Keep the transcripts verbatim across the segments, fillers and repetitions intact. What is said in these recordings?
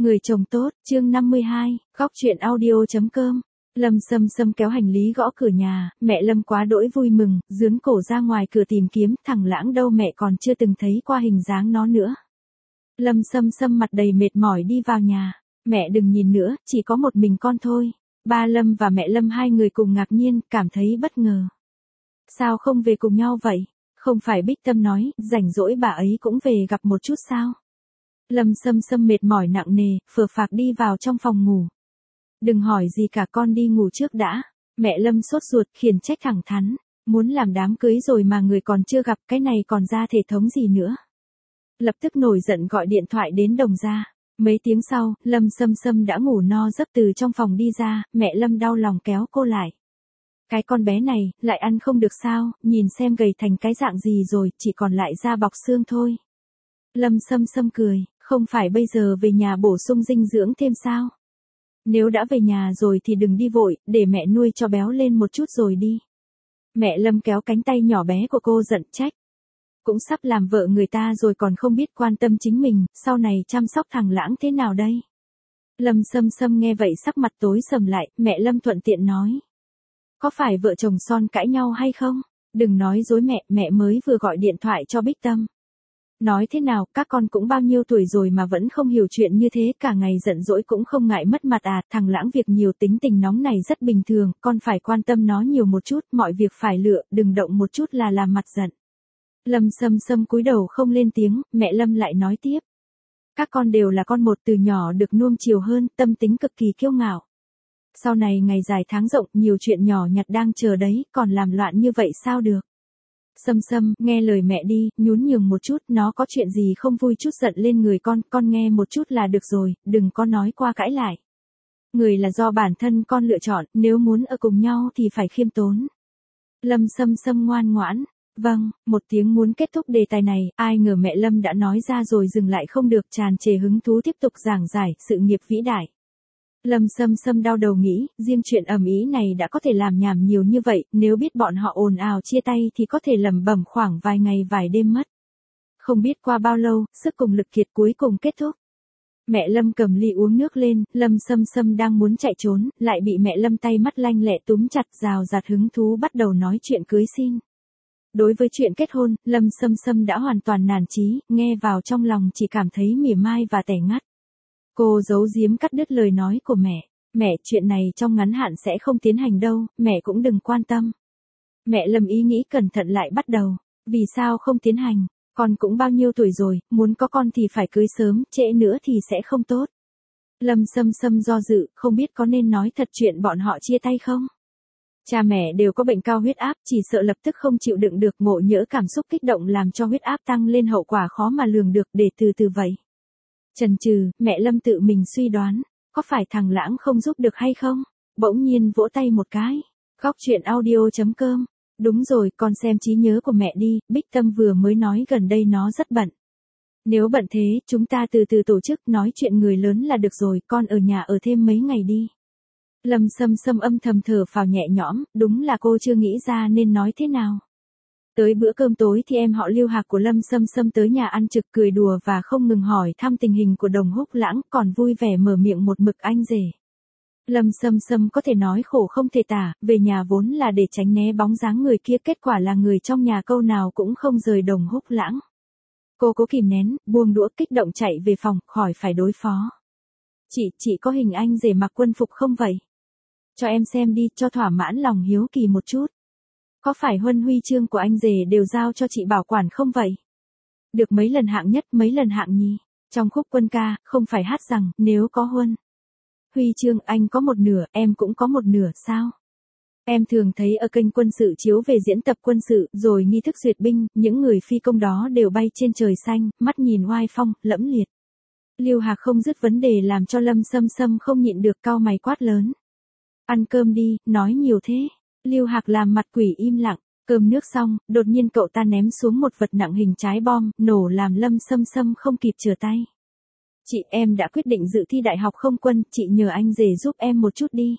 Người chồng tốt, chương năm mươi hai, góc chuyện audio.com. Lâm Sâm Sâm kéo hành lý gõ cửa nhà, mẹ Lâm quá đỗi vui mừng, dướn cổ ra ngoài cửa tìm kiếm, thằng Lãng đâu mẹ còn chưa từng thấy qua hình dáng nó nữa. Lâm Sâm Sâm mặt đầy mệt mỏi đi vào nhà, mẹ đừng nhìn nữa, chỉ có một mình con thôi. Ba Lâm và mẹ Lâm hai người cùng ngạc nhiên, cảm thấy bất ngờ. Sao không về cùng nhau vậy? Không phải Bích Tâm nói, rảnh rỗi bà ấy cũng về gặp một chút sao? Lâm Sâm Sâm mệt mỏi nặng nề, phờ phạc đi vào trong phòng ngủ. Đừng hỏi gì cả, con đi ngủ trước đã. Mẹ Lâm sốt ruột, khiển trách thẳng thắn. Muốn làm đám cưới rồi mà người còn chưa gặp, cái này còn ra thể thống gì nữa. Lập tức nổi giận gọi điện thoại đến Đồng gia. Mấy tiếng sau, Lâm Sâm Sâm đã ngủ no giấc từ trong phòng đi ra, mẹ Lâm đau lòng kéo cô lại. Cái con bé này, lại ăn không được sao, nhìn xem gầy thành cái dạng gì rồi, chỉ còn lại da bọc xương thôi. Lâm Sâm Sâm cười, không phải bây giờ về nhà bổ sung dinh dưỡng thêm sao? Nếu đã về nhà rồi thì đừng đi vội, để mẹ nuôi cho béo lên một chút rồi đi. Mẹ Lâm kéo cánh tay nhỏ bé của cô giận trách. Cũng sắp làm vợ người ta rồi còn không biết quan tâm chính mình, sau này chăm sóc thằng Lãng thế nào đây? Lâm Sâm Sâm nghe vậy sắc mặt tối sầm lại, mẹ Lâm thuận tiện nói. Có phải vợ chồng son cãi nhau hay không? Đừng nói dối mẹ, mẹ mới vừa gọi điện thoại cho Bích Tâm. Nói thế nào, các con cũng bao nhiêu tuổi rồi mà vẫn không hiểu chuyện như thế, cả ngày giận dỗi cũng không ngại mất mặt à, thằng Lãng việc nhiều tính tình nóng này rất bình thường, con phải quan tâm nó nhiều một chút, mọi việc phải lựa, đừng động một chút là làm mặt giận. Lâm Sâm Sâm cúi đầu không lên tiếng, mẹ Lâm lại nói tiếp. Các con đều là con một, từ nhỏ được nuông chiều hơn, tâm tính cực kỳ kiêu ngạo. Sau này ngày dài tháng rộng, nhiều chuyện nhỏ nhặt đang chờ đấy, còn làm loạn như vậy sao được. Sâm Sâm, nghe lời mẹ đi, nhún nhường một chút, nó có chuyện gì không vui chút giận lên người con, con nghe một chút là được rồi, đừng có nói qua cãi lại. Người là do bản thân con lựa chọn, nếu muốn ở cùng nhau thì phải khiêm tốn. Lâm Sâm Sâm ngoan ngoãn. Vâng, một tiếng muốn kết thúc đề tài này, ai ngờ mẹ Lâm đã nói ra rồi dừng lại không được, tràn trề hứng thú tiếp tục giảng giải sự nghiệp vĩ đại. Lâm Sâm Sâm đau đầu nghĩ, riêng chuyện ầm ĩ này đã có thể làm nhảm nhiều như vậy, nếu biết bọn họ ồn ào chia tay thì có thể lẩm bẩm khoảng vài ngày vài đêm mất. Không biết qua bao lâu, sức cùng lực kiệt cuối cùng kết thúc. Mẹ Lâm cầm ly uống nước lên, Lâm Sâm Sâm đang muốn chạy trốn, lại bị mẹ Lâm tay mắt lanh lẹ túm chặt, rào rạt hứng thú bắt đầu nói chuyện cưới xin. Đối với chuyện kết hôn, Lâm Sâm Sâm đã hoàn toàn nản chí, nghe vào trong lòng chỉ cảm thấy mỉa mai và tẻ ngắt. Cô giấu giếm cắt đứt lời nói của mẹ. Mẹ, chuyện này trong ngắn hạn sẽ không tiến hành đâu, mẹ cũng đừng quan tâm. Mẹ Lâm ý nghĩ cẩn thận lại bắt đầu. Vì sao không tiến hành? Con cũng bao nhiêu tuổi rồi, muốn có con thì phải cưới sớm, trễ nữa thì sẽ không tốt. Lâm Sâm Sâm do dự, không biết có nên nói thật chuyện bọn họ chia tay không? Cha mẹ đều có bệnh cao huyết áp, chỉ sợ lập tức không chịu đựng được, ngộ nhỡ cảm xúc kích động làm cho huyết áp tăng lên, hậu quả khó mà lường được, để từ từ vậy. Chần chừ, mẹ Lâm tự mình suy đoán, có phải thằng Lãng không giúp được hay không? Bỗng nhiên vỗ tay một cái. Góc chuyện audio.com. Đúng rồi, con xem trí nhớ của mẹ đi, Bích Tâm vừa mới nói gần đây nó rất bận. Nếu bận thế, chúng ta từ từ tổ chức, nói chuyện người lớn là được rồi, con ở nhà ở thêm mấy ngày đi. Lâm Sâm Sâm âm thầm thở phào nhẹ nhõm, đúng là cô chưa nghĩ ra nên nói thế nào. Tới bữa cơm tối thì em họ Lưu Hạc của Lâm Sâm Sâm tới nhà ăn trực, cười đùa và không ngừng hỏi thăm tình hình của Đồng Húc Lãng, còn vui vẻ mở miệng một mực anh rể. Lâm Sâm Sâm có thể nói khổ không thể tả, về nhà vốn là để tránh né bóng dáng người kia, kết quả là người trong nhà câu nào cũng không rời Đồng Húc Lãng. Cô cố kìm nén, buông đũa kích động chạy về phòng, khỏi phải đối phó. Chị, chị có hình anh rể mặc quân phục không vậy? Cho em xem đi, cho thỏa mãn lòng hiếu kỳ một chút. Có phải huân huy chương của anh rể đều giao cho chị bảo quản không vậy? Được mấy lần hạng nhất, mấy lần hạng nhì. Trong khúc quân ca, không phải hát rằng, nếu có huân huy chương, anh có một nửa, em cũng có một nửa, sao? Em thường thấy ở kênh quân sự chiếu về diễn tập quân sự, rồi nghi thức duyệt binh, những người phi công đó đều bay trên trời xanh, mắt nhìn oai phong, lẫm liệt. Lưu Hạc không dứt vấn đề làm cho Lâm Sâm Sâm không nhịn được cau mày quát lớn. Ăn cơm đi, nói nhiều thế. Lưu Hạc làm mặt quỷ im lặng, cơm nước xong, đột nhiên cậu ta ném xuống một vật nặng hình trái bom, nổ làm Lâm Sâm Sâm không kịp trở tay. Chị, em đã quyết định dự thi đại học không quân, chị nhờ anh rể giúp em một chút đi.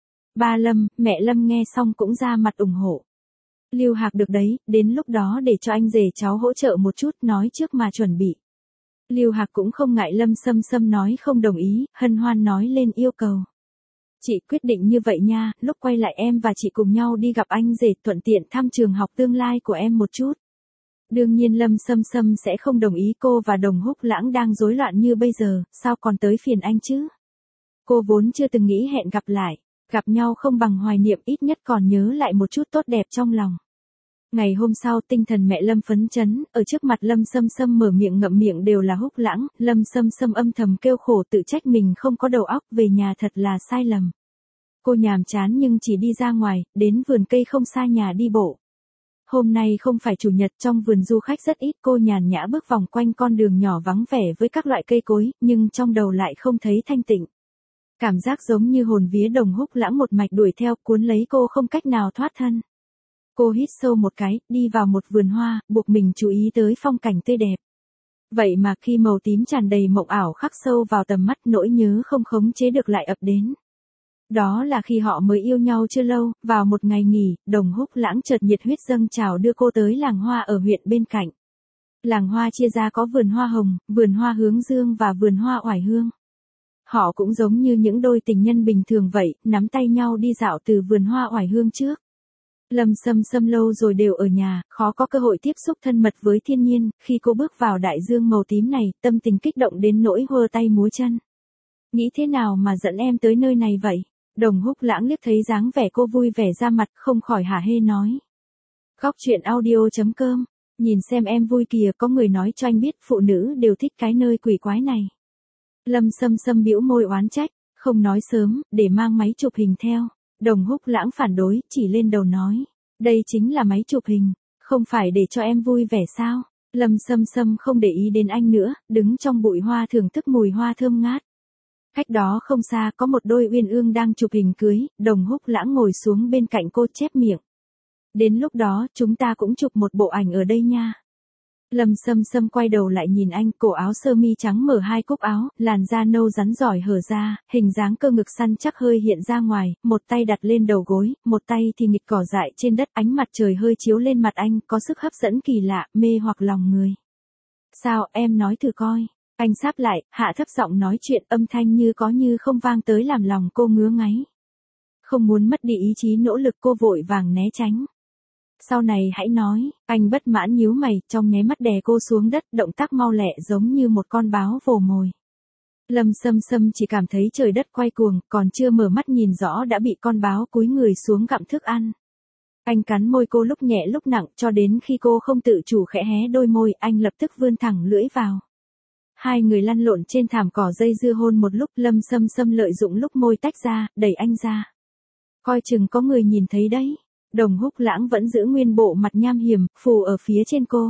Ba Lâm, mẹ Lâm nghe xong cũng ra mặt ủng hộ. Lưu Hạc được đấy, đến lúc đó để cho anh rể cháu hỗ trợ một chút, nói trước mà chuẩn bị. Lưu Hạc cũng không ngại Lâm Sâm Sâm nói không đồng ý, hân hoan nói lên yêu cầu. Chị quyết định như vậy nha, lúc quay lại em và chị cùng nhau đi gặp anh rể, thuận tiện thăm trường học tương lai của em một chút. Đương nhiên Lâm Sâm Sâm sẽ không đồng ý, cô và Đồng Húc Lãng đang rối loạn như bây giờ, sao còn tới phiền anh chứ? Cô vốn chưa từng nghĩ hẹn gặp lại, gặp nhau không bằng hoài niệm, ít nhất còn nhớ lại một chút tốt đẹp trong lòng. Ngày hôm sau tinh thần mẹ Lâm phấn chấn, ở trước mặt Lâm Sâm Sâm mở miệng ngậm miệng đều là Húc Lãng, Lâm Sâm Sâm âm thầm kêu khổ tự trách mình không có đầu óc, về nhà thật là sai lầm. Cô nhàm chán nhưng chỉ đi ra ngoài, đến vườn cây không xa nhà đi bộ. Hôm nay không phải chủ nhật, trong vườn du khách rất ít, cô nhàn nhã bước vòng quanh con đường nhỏ vắng vẻ với các loại cây cối, nhưng trong đầu lại không thấy thanh tịnh. Cảm giác giống như hồn vía Đồng Húc Lãng một mạch đuổi theo, cuốn lấy cô không cách nào thoát thân. Cô hít sâu một cái, đi vào một vườn hoa, buộc mình chú ý tới phong cảnh tươi đẹp. Vậy mà khi màu tím tràn đầy mộng ảo khắc sâu vào tầm mắt, nỗi nhớ không khống chế được lại ập đến. Đó là khi họ mới yêu nhau chưa lâu, vào một ngày nghỉ, Đồng Húc Lãng chợt nhiệt huyết dâng trào đưa cô tới làng hoa ở huyện bên cạnh. Làng hoa chia ra có vườn hoa hồng, vườn hoa hướng dương và vườn hoa oải hương. Họ cũng giống như những đôi tình nhân bình thường vậy, nắm tay nhau đi dạo từ vườn hoa oải hương trước. Lâm Sâm Sâm lâu rồi đều ở nhà, khó có cơ hội tiếp xúc thân mật với thiên nhiên, khi cô bước vào đại dương màu tím này, tâm tình kích động đến nỗi hơ tay múa chân. Nghĩ thế nào mà dẫn em tới nơi này vậy? Đồng Húc Lãng liếc thấy dáng vẻ cô vui vẻ ra mặt, không khỏi hả hê nói. Góc truyện audio chấm com, nhìn xem em vui kìa, có người nói cho anh biết phụ nữ đều thích cái nơi quỷ quái này. Lâm Sâm Sâm bĩu môi oán trách, không nói sớm, để mang máy chụp hình theo. Đồng Húc Lãng phản đối, chỉ lên đầu nói. Đây chính là máy chụp hình, không phải để cho em vui vẻ sao? Lâm Sâm Sâm không để ý đến anh nữa, đứng trong bụi hoa thưởng thức mùi hoa thơm ngát. Cách đó không xa có một đôi uyên ương đang chụp hình cưới, Đồng Húc Lãng ngồi xuống bên cạnh cô chép miệng. Đến lúc đó chúng ta cũng chụp một bộ ảnh ở đây nha. Lâm Sâm Sâm quay đầu lại nhìn anh, cổ áo sơ mi trắng mở hai cúc áo, làn da nâu rắn giỏi hở ra, hình dáng cơ ngực săn chắc hơi hiện ra ngoài, một tay đặt lên đầu gối, một tay thì nghịch cỏ dại trên đất, ánh mặt trời hơi chiếu lên mặt anh, có sức hấp dẫn kỳ lạ, mê hoặc lòng người. Sao, em nói thử coi. Anh sáp lại, hạ thấp giọng nói chuyện, âm thanh như có như không vang tới làm lòng cô ngứa ngáy. Không muốn mất đi ý chí nỗ lực, cô vội vàng né tránh. Sau này hãy nói, anh bất mãn nhíu mày, trong nháy mắt đè cô xuống đất, động tác mau lẹ giống như một con báo vồ mồi. Lâm Sâm Sâm chỉ cảm thấy trời đất quay cuồng, còn chưa mở mắt nhìn rõ đã bị con báo cúi người xuống gặm thức ăn. Anh cắn môi cô lúc nhẹ lúc nặng, cho đến khi cô không tự chủ khẽ hé đôi môi, anh lập tức vươn thẳng lưỡi vào. Hai người lăn lộn trên thảm cỏ dây dưa hôn một lúc, Lâm Sâm Sâm lợi dụng lúc môi tách ra, đẩy anh ra. Coi chừng có người nhìn thấy đấy. Đồng Húc Lãng vẫn giữ nguyên bộ mặt nham hiểm, phù ở phía trên cô.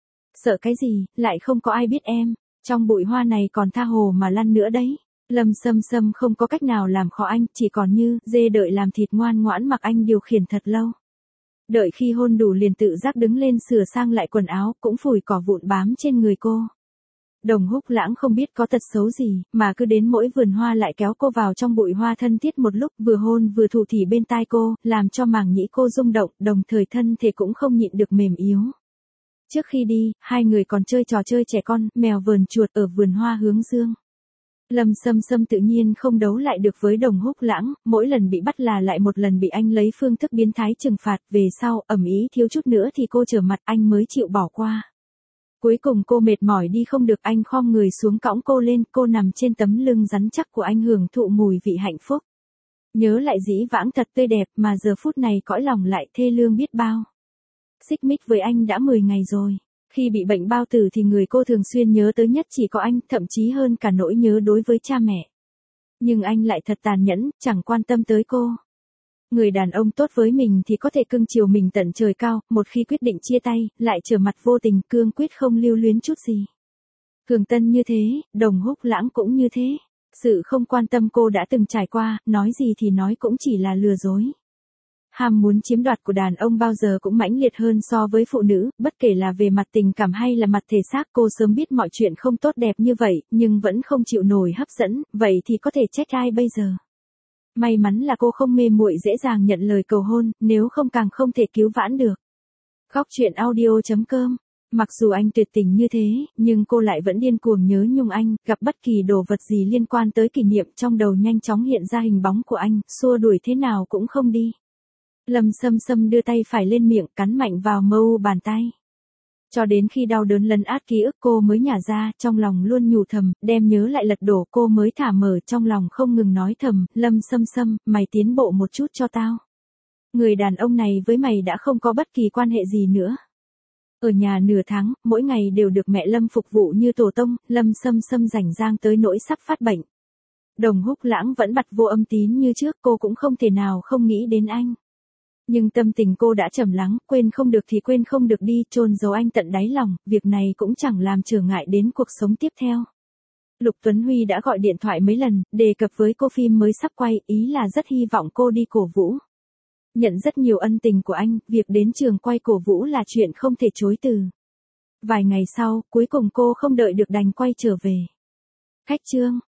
Sợ cái gì, lại không có ai biết em, trong bụi hoa này còn tha hồ mà lăn nữa đấy. Lâm Sâm Sâm không có cách nào làm khó anh, chỉ còn như dê đợi làm thịt, ngoan ngoãn mặc anh điều khiển thật lâu. Đợi khi hôn đủ liền tự giác đứng lên sửa sang lại quần áo, cũng phủi cỏ vụn bám trên người cô. Đồng Húc Lãng không biết có tật xấu gì, mà cứ đến mỗi vườn hoa lại kéo cô vào trong bụi hoa thân thiết một lúc, vừa hôn vừa thủ thỉ bên tai cô, làm cho màng nhĩ cô rung động, đồng thời thân thể cũng không nhịn được mềm yếu. Trước khi đi, hai người còn chơi trò chơi trẻ con, mèo vờn chuột ở vườn hoa hướng dương. Lâm Sâm Sâm tự nhiên không đấu lại được với Đồng Húc Lãng, mỗi lần bị bắt là lại một lần bị anh lấy phương thức biến thái trừng phạt, về sau, ầm ĩ thiếu chút nữa thì cô trở mặt, anh mới chịu bỏ qua. Cuối cùng cô mệt mỏi đi không được, anh khom người xuống cõng cô lên, cô nằm trên tấm lưng rắn chắc của anh hưởng thụ mùi vị hạnh phúc. Nhớ lại dĩ vãng thật tươi đẹp, mà giờ phút này cõi lòng lại thê lương biết bao. Xích mích với anh đã mười ngày rồi. Khi bị bệnh bao tử thì người cô thường xuyên nhớ tới nhất chỉ có anh, thậm chí hơn cả nỗi nhớ đối với cha mẹ. Nhưng anh lại thật tàn nhẫn, chẳng quan tâm tới cô. Người đàn ông tốt với mình thì có thể cưng chiều mình tận trời cao, một khi quyết định chia tay, lại trở mặt vô tình, cương quyết không lưu luyến chút gì. Cường Tân như thế, Đồng Húc Lãng cũng như thế. Sự không quan tâm cô đã từng trải qua, nói gì thì nói cũng chỉ là lừa dối. Ham muốn chiếm đoạt của đàn ông bao giờ cũng mãnh liệt hơn so với phụ nữ, bất kể là về mặt tình cảm hay là mặt thể xác, cô sớm biết mọi chuyện không tốt đẹp như vậy, nhưng vẫn không chịu nổi hấp dẫn, vậy thì có thể trách ai bây giờ? May mắn là cô không mê muội dễ dàng nhận lời cầu hôn, nếu không càng không thể cứu vãn được. Góc truyện audio chấm com Mặc dù anh tuyệt tình như thế, nhưng cô lại vẫn điên cuồng nhớ nhung anh, gặp bất kỳ đồ vật gì liên quan tới kỷ niệm trong đầu nhanh chóng hiện ra hình bóng của anh, xua đuổi thế nào cũng không đi. Lâm Sâm Sâm đưa tay phải lên miệng cắn mạnh vào mu bàn tay. Cho đến khi đau đớn lấn át ký ức cô mới nhả ra, trong lòng luôn nhủ thầm, đem nhớ lại lật đổ cô mới thả mở trong lòng không ngừng nói thầm, Lâm Sâm Sâm, mày tiến bộ một chút cho tao. Người đàn ông này với mày đã không có bất kỳ quan hệ gì nữa. Ở nhà nửa tháng, mỗi ngày đều được mẹ Lâm phục vụ như tổ tông, Lâm Sâm Sâm rảnh rang tới nỗi sắp phát bệnh. Đồng Húc Lãng vẫn bặt vô âm tín như trước, cô cũng không thể nào không nghĩ đến anh. Nhưng tâm tình cô đã trầm lắng, quên không được thì quên không được đi, chôn giấu anh tận đáy lòng, việc này cũng chẳng làm trở ngại đến cuộc sống tiếp theo. Lục Tuấn Huy đã gọi điện thoại mấy lần, đề cập với cô phim mới sắp quay, ý là rất hy vọng cô đi cổ vũ. Nhận rất nhiều ân tình của anh, việc đến trường quay cổ vũ là chuyện không thể chối từ. Vài ngày sau, cuối cùng cô không đợi được đành quay trở về. Khách trương.